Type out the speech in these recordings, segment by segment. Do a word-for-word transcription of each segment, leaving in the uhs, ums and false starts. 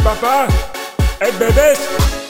Papá, es bebés.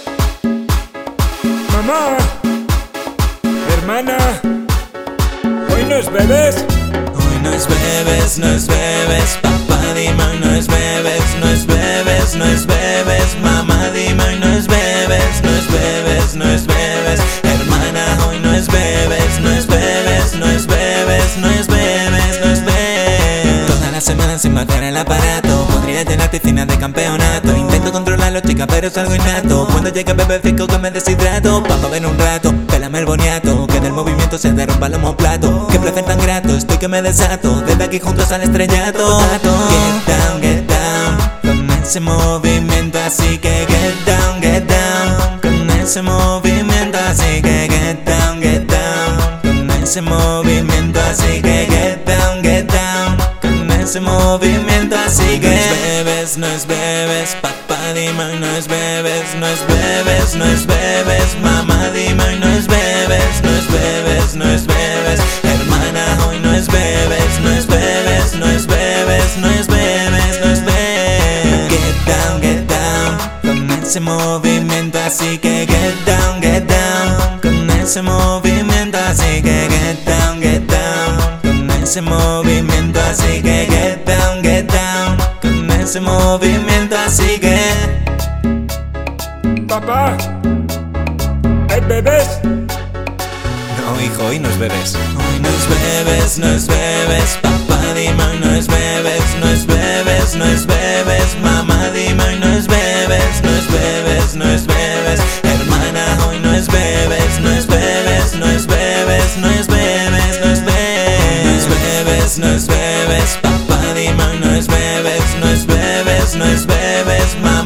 Mamá, hermana, hoy no es bebés. Hoy no es bebés, no es bebés. Papá, dime hoy no es bebés, no es bebés, no es bebés. Mamá, dime hoy no es bebés, no es bebés, no es bebés. Hermana, hoy no es bebés, no es bebés, no es bebés, no es bebés, no es bebés. Toda la semana sin matar el aparato, podría llenar piscina de campeonato. Intento controlarlo, chica, pero es algo innato. Cuando llega bebé fijo que me deshidrato. Papá, ven un rato, pélame el boniato, que del movimiento se derrumba el homoplato. Que placer tan grato, estoy que me desato. Desde aquí juntos al estrellato. Get down, get down, con ese movimiento así que get down, get down. Con ese movimiento así que get down, get down. Con ese movimiento así que get down, get down. Con ese movimiento así que no es bebés, no es bebés. Papá, dime hoy no es bebés, no es bebés, no es bebés. Mamá, dime hoy no es bebés, no es bebés, no es bebés. Hermana, hoy no es bebés, no es bebés, no es bebés, no es bebés, no es bebés. Get down, get down, con ese movimiento así que get down, get down. Con ese movimiento así que get down, get down. Con ese movimiento así que get down, get down. Con ese movimiento así que Papá, es bebés. no, hijo, hoy no es bebés. Hoy no es bebés, no es bebés. Papá, dime hoy no es bebés, no es bebés, no es bebés. Mamá, dime hoy no es bebés, no es bebés, no es bebés. Hermana, hoy no es bebés, no es bebés, no es bebés, no es bebés, no es bebés. No es bebés, no es bebés. Papá, dime hoy no es bebés, no es bebés, no es bebés.